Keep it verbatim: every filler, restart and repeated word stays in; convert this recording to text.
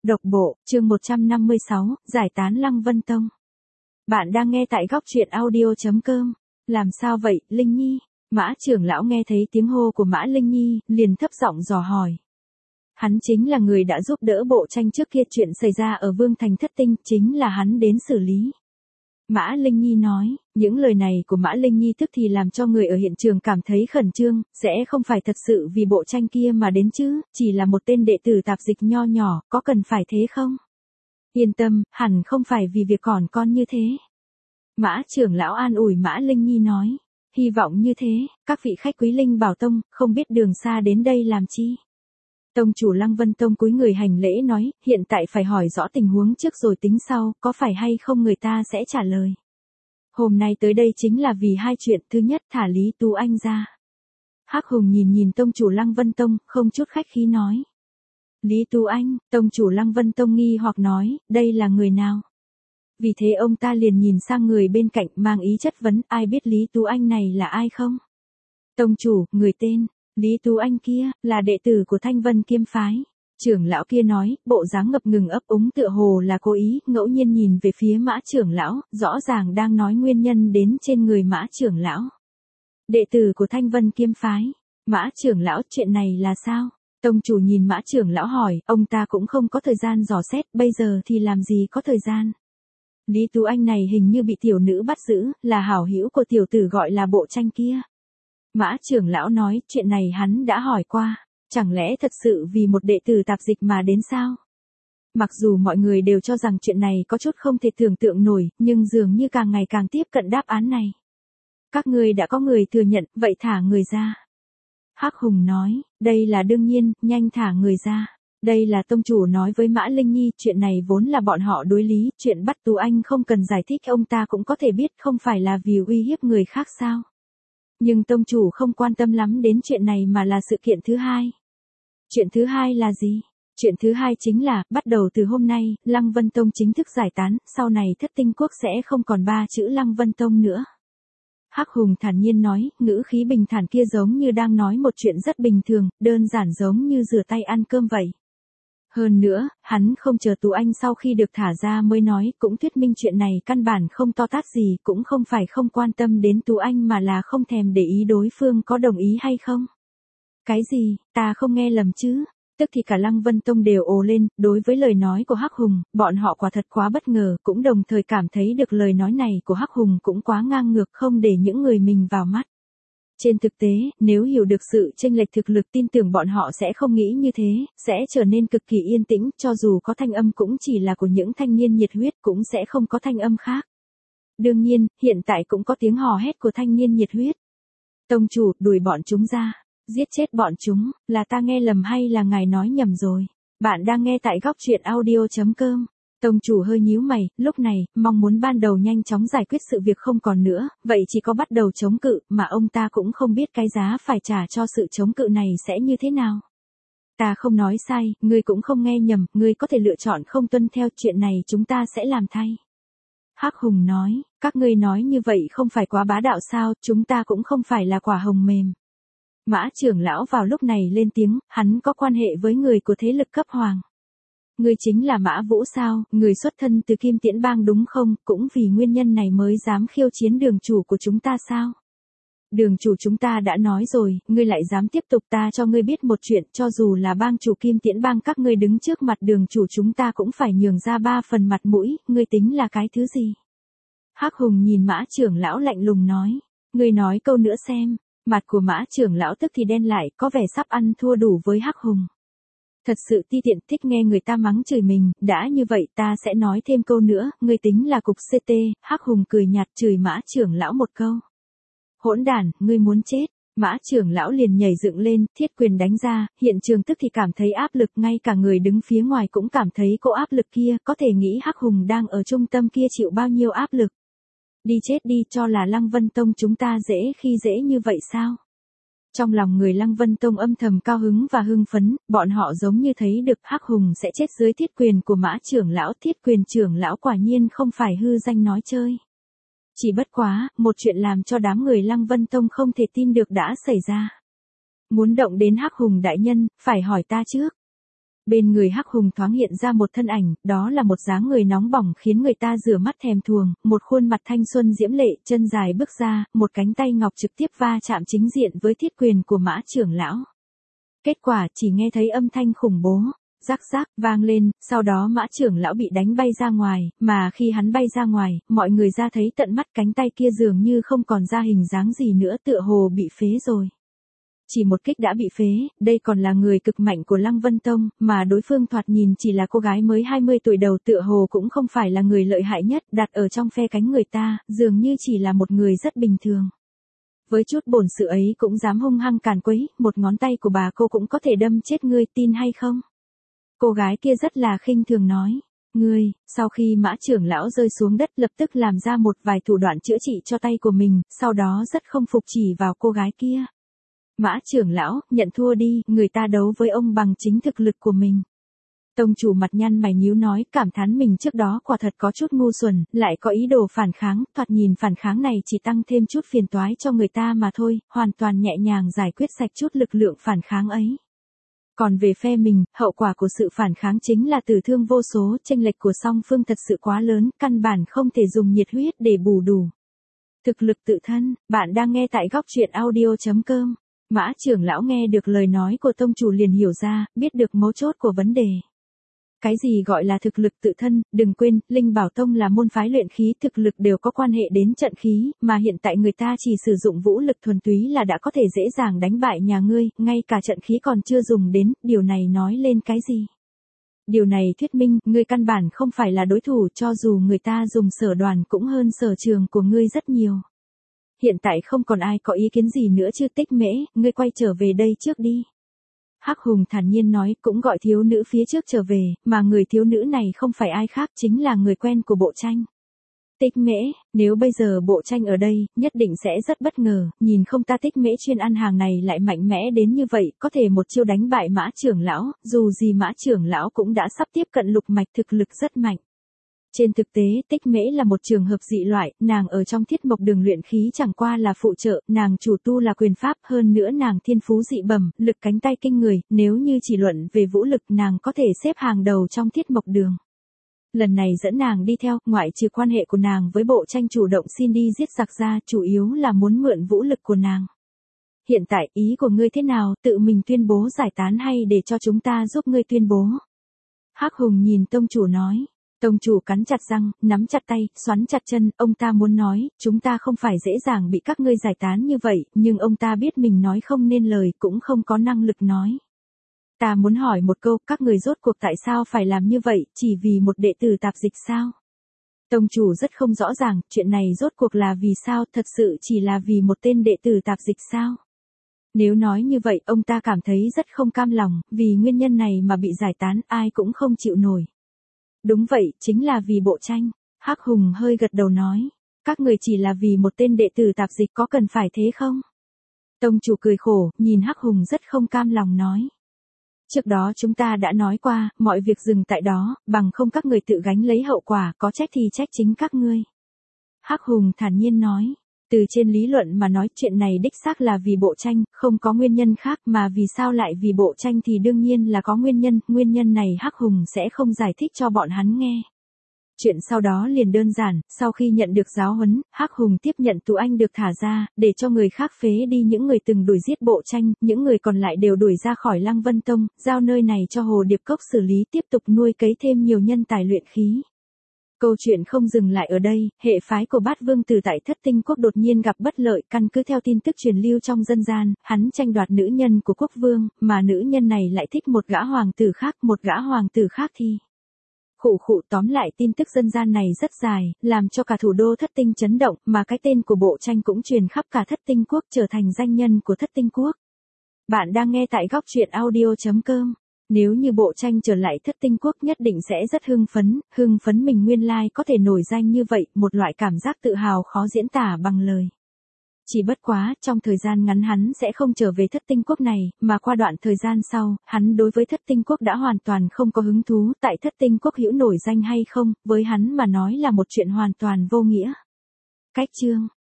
Độc bộ, chương một trăm năm mươi sáu, giải tán Lăng Vân Tông. Bạn đang nghe tại góc truyện audio.com. Làm sao vậy, Linh Nhi? Mã trưởng lão nghe thấy tiếng hô của Mã Linh Nhi, liền thấp giọng dò hỏi. Hắn chính là người đã giúp đỡ bộ tranh trước kia chuyện xảy ra ở Vương Thành Thất Tinh, chính là hắn đến xử lý. Mã Linh Nhi nói, những lời này của Mã Linh Nhi tức thì làm cho người ở hiện trường cảm thấy khẩn trương, sẽ không phải thật sự vì bộ tranh kia mà đến chứ, chỉ là một tên đệ tử tạp dịch nho nhỏ, có cần phải thế không? Yên tâm, hẳn không phải vì việc còn con như thế. Mã trưởng lão an ủi Mã Linh Nhi nói, hy vọng như thế, các vị khách quý Linh Bảo Tông, không biết đường xa đến đây làm chi. Tông chủ Lăng Vân Tông cúi người hành lễ nói, hiện tại phải hỏi rõ tình huống trước rồi tính sau, có phải hay không người ta sẽ trả lời. Hôm nay tới đây chính là vì hai chuyện, thứ nhất thả Lý Tú Anh ra. Hắc Hùng nhìn nhìn tông chủ Lăng Vân Tông, không chút khách khí nói. Lý Tú Anh, tông chủ Lăng Vân Tông nghi hoặc nói, đây là người nào? Vì thế ông ta liền nhìn sang người bên cạnh mang ý chất vấn, ai biết Lý Tú Anh này là ai không? Tông chủ, người tên Lý Tú Anh kia, là đệ tử của Thanh Vân Kiếm Phái. Trưởng lão kia nói, bộ dáng ngập ngừng ấp úng tựa hồ là cố ý, ngẫu nhiên nhìn về phía Mã trưởng lão, rõ ràng đang nói nguyên nhân đến trên người Mã trưởng lão. Đệ tử của Thanh Vân Kiếm Phái. Mã trưởng lão, chuyện này là sao? Tông chủ nhìn Mã trưởng lão hỏi, ông ta cũng không có thời gian dò xét, bây giờ thì làm gì có thời gian. Lý Tú Anh này hình như bị tiểu nữ bắt giữ, là hảo hữu của tiểu tử gọi là bộ tranh kia. Mã trưởng lão nói, chuyện này hắn đã hỏi qua, chẳng lẽ thật sự vì một đệ tử tạp dịch mà đến sao? Mặc dù mọi người đều cho rằng chuyện này có chút không thể tưởng tượng nổi, nhưng dường như càng ngày càng tiếp cận đáp án này. Các người đã có người thừa nhận, vậy thả người ra. Hắc Hùng nói, đây là đương nhiên, nhanh thả người ra. Đây là tông chủ nói với Mã Linh Nhi, chuyện này vốn là bọn họ đối lý, chuyện bắt Tú Anh không cần giải thích ông ta cũng có thể biết không phải là vì uy hiếp người khác sao. Nhưng tông chủ không quan tâm lắm đến chuyện này mà là sự kiện thứ hai. Chuyện thứ hai là gì? Chuyện thứ hai chính là, bắt đầu từ hôm nay, Lăng Vân Tông chính thức giải tán, sau này Thất Tinh Quốc sẽ không còn ba chữ Lăng Vân Tông nữa. Hắc Hùng thản nhiên nói, ngữ khí bình thản kia giống như đang nói một chuyện rất bình thường, đơn giản giống như rửa tay ăn cơm vậy. Hơn nữa, hắn không chờ Tú Anh sau khi được thả ra mới nói, cũng thuyết minh chuyện này căn bản không to tát gì, cũng không phải không quan tâm đến Tú Anh mà là không thèm để ý đối phương có đồng ý hay không. Cái gì, ta không nghe lầm chứ? Tức thì cả Lăng Vân Tông đều ồ lên, đối với lời nói của Hắc Hùng, bọn họ quả thật quá bất ngờ, cũng đồng thời cảm thấy được lời nói này của Hắc Hùng cũng quá ngang ngược, không để những người mình vào mắt. Trên thực tế, nếu hiểu được sự chênh lệch thực lực tin tưởng bọn họ sẽ không nghĩ như thế, sẽ trở nên cực kỳ yên tĩnh, cho dù có thanh âm cũng chỉ là của những thanh niên nhiệt huyết, cũng sẽ không có thanh âm khác. Đương nhiên, hiện tại cũng có tiếng hò hét của thanh niên nhiệt huyết. Tông chủ, đuổi bọn chúng ra, giết chết bọn chúng, là ta nghe lầm hay là ngài nói nhầm rồi? Bạn đang nghe tại góc truyện audio.com. Tông chủ hơi nhíu mày, lúc này, mong muốn ban đầu nhanh chóng giải quyết sự việc không còn nữa, vậy chỉ có bắt đầu chống cự, mà ông ta cũng không biết cái giá phải trả cho sự chống cự này sẽ như thế nào. Ta không nói sai, ngươi cũng không nghe nhầm, ngươi có thể lựa chọn không tuân theo, chuyện này chúng ta sẽ làm thay. Hắc Hùng nói, các ngươi nói như vậy không phải quá bá đạo sao, chúng ta cũng không phải là quả hồng mềm. Mã trưởng lão vào lúc này lên tiếng, hắn có quan hệ với người của thế lực cấp hoàng. Ngươi chính là Mã Vũ sao, người xuất thân từ Kim Tiễn Bang đúng không, cũng vì nguyên nhân này mới dám khiêu chiến đường chủ của chúng ta sao? Đường chủ chúng ta đã nói rồi, ngươi lại dám tiếp tục, ta cho ngươi biết một chuyện, cho dù là bang chủ Kim Tiễn Bang các ngươi đứng trước mặt đường chủ chúng ta cũng phải nhường ra ba phần mặt mũi, ngươi tính là cái thứ gì? Hắc Hùng nhìn Mã trưởng lão lạnh lùng nói, ngươi nói câu nữa xem. Mặt của Mã trưởng lão tức thì đen lại, có vẻ sắp ăn thua đủ với Hắc Hùng. Thật sự ti tiện, thích nghe người ta mắng chửi mình, đã như vậy ta sẽ nói thêm câu nữa, ngươi tính là cục xê tê, Hắc Hùng cười nhạt chửi Mã trưởng lão một câu. Hỗn đản, ngươi muốn chết. Mã trưởng lão liền nhảy dựng lên, thiết quyền đánh ra, hiện trường tức thì cảm thấy áp lực, ngay cả người đứng phía ngoài cũng cảm thấy cỗ áp lực kia, có thể nghĩ Hắc Hùng đang ở trung tâm kia chịu bao nhiêu áp lực. Đi chết đi, cho là Lăng Vân Tông chúng ta dễ khi dễ như vậy sao? Trong lòng người Lăng Vân Tông âm thầm cao hứng và hưng phấn, bọn họ giống như thấy được Hắc Hùng sẽ chết dưới thiết quyền của Mã trưởng lão, thiết quyền trưởng lão quả nhiên không phải hư danh nói chơi. Chỉ bất quá, một chuyện làm cho đám người Lăng Vân Tông không thể tin được đã xảy ra. Muốn động đến Hắc Hùng đại nhân, phải hỏi ta trước. Bên người Hắc Hùng thoáng hiện ra một thân ảnh, đó là một dáng người nóng bỏng khiến người ta rửa mắt thèm thuồng, một khuôn mặt thanh xuân diễm lệ, chân dài bước ra, một cánh tay ngọc trực tiếp va chạm chính diện với thiết quyền của Mã trưởng lão. Kết quả chỉ nghe thấy âm thanh khủng bố, rắc rắc vang lên, sau đó Mã trưởng lão bị đánh bay ra ngoài, mà khi hắn bay ra ngoài, mọi người ra thấy tận mắt cánh tay kia dường như không còn ra hình dáng gì nữa, tựa hồ bị phế rồi. Chỉ một kích đã bị phế, đây còn là người cực mạnh của Lăng Vân Tông, mà đối phương thoạt nhìn chỉ là cô gái mới hai mươi tuổi đầu, tựa hồ cũng không phải là người lợi hại nhất, đặt ở trong phe cánh người ta, dường như chỉ là một người rất bình thường. Với chút bổn sự ấy cũng dám hung hăng càn quấy, một ngón tay của bà cô cũng có thể đâm chết ngươi, tin hay không? Cô gái kia rất là khinh thường nói. Ngươi, sau khi Mã trưởng lão rơi xuống đất lập tức làm ra một vài thủ đoạn chữa trị cho tay của mình, sau đó rất không phục chỉ vào cô gái kia. Mã trưởng lão, nhận thua đi, người ta đấu với ông bằng chính thực lực của mình. Tông chủ mặt nhăn mày nhíu nói, cảm thán mình trước đó quả thật có chút ngu xuẩn, lại có ý đồ phản kháng, thoạt nhìn phản kháng này chỉ tăng thêm chút phiền toái cho người ta mà thôi, hoàn toàn nhẹ nhàng giải quyết sạch chút lực lượng phản kháng ấy. Còn về phe mình, hậu quả của sự phản kháng chính là tử thương vô số, chênh lệch của song phương thật sự quá lớn, căn bản không thể dùng nhiệt huyết để bù đủ. Thực lực tự thân, bạn đang nghe tại góc truyện audio chấm com. Mã trưởng lão nghe được lời nói của tông chủ liền hiểu ra, biết được mấu chốt của vấn đề. Cái gì gọi là thực lực tự thân, đừng quên, Linh Bảo Tông là môn phái luyện khí, thực lực đều có quan hệ đến trận khí, mà hiện tại người ta chỉ sử dụng vũ lực thuần túy là đã có thể dễ dàng đánh bại nhà ngươi, ngay cả trận khí còn chưa dùng đến, điều này nói lên cái gì? Điều này thuyết minh, ngươi căn bản không phải là đối thủ, cho dù người ta dùng sở đoàn cũng hơn sở trường của ngươi rất nhiều. Hiện tại không còn ai có ý kiến gì nữa chứ, Tích Mễ, ngươi quay trở về đây trước đi. Hắc Hùng thản nhiên nói, cũng gọi thiếu nữ phía trước trở về, mà người thiếu nữ này không phải ai khác, chính là người quen của Bộ Tranh. Tích Mễ, nếu bây giờ Bộ Tranh ở đây, nhất định sẽ rất bất ngờ, nhìn không ta Tích Mễ chuyên ăn hàng này lại mạnh mẽ đến như vậy, có thể một chiêu đánh bại Mã trưởng lão, dù gì Mã trưởng lão cũng đã sắp tiếp cận lục mạch, thực lực rất mạnh. Trên thực tế, Tích Mễ là một trường hợp dị loại, nàng ở trong Thiết Mộc Đường luyện khí chẳng qua là phụ trợ, nàng chủ tu là quyền pháp, hơn nữa nàng thiên phú dị bẩm, lực cánh tay kinh người, nếu như chỉ luận về vũ lực nàng có thể xếp hàng đầu trong Thiết Mộc Đường. Lần này dẫn nàng đi theo, ngoại trừ quan hệ của nàng với Bộ Tranh chủ động xin đi giết giặc ra, chủ yếu là muốn mượn vũ lực của nàng. Hiện tại, ý của ngươi thế nào, tự mình tuyên bố giải tán hay để cho chúng ta giúp ngươi tuyên bố? Hắc Hùng nhìn tông chủ nói. Tông chủ cắn chặt răng, nắm chặt tay, xoắn chặt chân, ông ta muốn nói, chúng ta không phải dễ dàng bị các ngươi giải tán như vậy, nhưng ông ta biết mình nói không nên lời, cũng không có năng lực nói. Ta muốn hỏi một câu, các người rốt cuộc tại sao phải làm như vậy, chỉ vì một đệ tử tạp dịch sao? Tông chủ rất không rõ ràng, chuyện này rốt cuộc là vì sao, thật sự chỉ là vì một tên đệ tử tạp dịch sao? Nếu nói như vậy, ông ta cảm thấy rất không cam lòng, vì nguyên nhân này mà bị giải tán, ai cũng không chịu nổi. Đúng vậy, chính là vì Bộ Tranh. Hắc Hùng hơi gật đầu nói. Các người chỉ là vì một tên đệ tử tạp dịch, có cần phải thế không? Tông chủ cười khổ, nhìn Hắc Hùng rất không cam lòng nói. Trước đó chúng ta đã nói qua, mọi việc dừng tại đó, bằng không các người tự gánh lấy hậu quả, có trách thì trách chính các ngươi. Hắc Hùng thản nhiên nói. Từ trên lý luận mà nói, chuyện này đích xác là vì Bộ Tranh, không có nguyên nhân khác, mà vì sao lại vì Bộ Tranh thì đương nhiên là có nguyên nhân, nguyên nhân này Hắc Hùng sẽ không giải thích cho bọn hắn nghe. Chuyện sau đó liền đơn giản, sau khi nhận được giáo huấn, Hắc Hùng tiếp nhận Tú Anh được thả ra, để cho người khác phế đi những người từng đuổi giết Bộ Tranh, những người còn lại đều đuổi ra khỏi Lăng Vân Tông, giao nơi này cho Hồ Điệp Cốc xử lý, tiếp tục nuôi cấy thêm nhiều nhân tài luyện khí. Câu chuyện không dừng lại ở đây, hệ phái của Bát Vương Tử tại Thất Tinh Quốc đột nhiên gặp bất lợi, căn cứ theo tin tức truyền lưu trong dân gian, hắn tranh đoạt nữ nhân của quốc vương, mà nữ nhân này lại thích một gã hoàng tử khác, một gã hoàng tử khác thì... Khụ khụ tóm lại tin tức dân gian này rất dài, làm cho cả thủ đô Thất Tinh chấn động, mà cái tên của Bộ Tranh cũng truyền khắp cả Thất Tinh Quốc, trở thành danh nhân của Thất Tinh Quốc. Bạn đang nghe tại góc truyện audio chấm com. Nếu như Bộ Tranh trở lại Thất Tinh Quốc nhất định sẽ rất hưng phấn, hưng phấn mình nguyên lai có thể nổi danh như vậy, một loại cảm giác tự hào khó diễn tả bằng lời. Chỉ bất quá, trong thời gian ngắn hắn sẽ không trở về Thất Tinh Quốc này, mà qua đoạn thời gian sau, hắn đối với Thất Tinh Quốc đã hoàn toàn không có hứng thú, tại Thất Tinh Quốc hữu nổi danh hay không, với hắn mà nói là một chuyện hoàn toàn vô nghĩa. Cách chương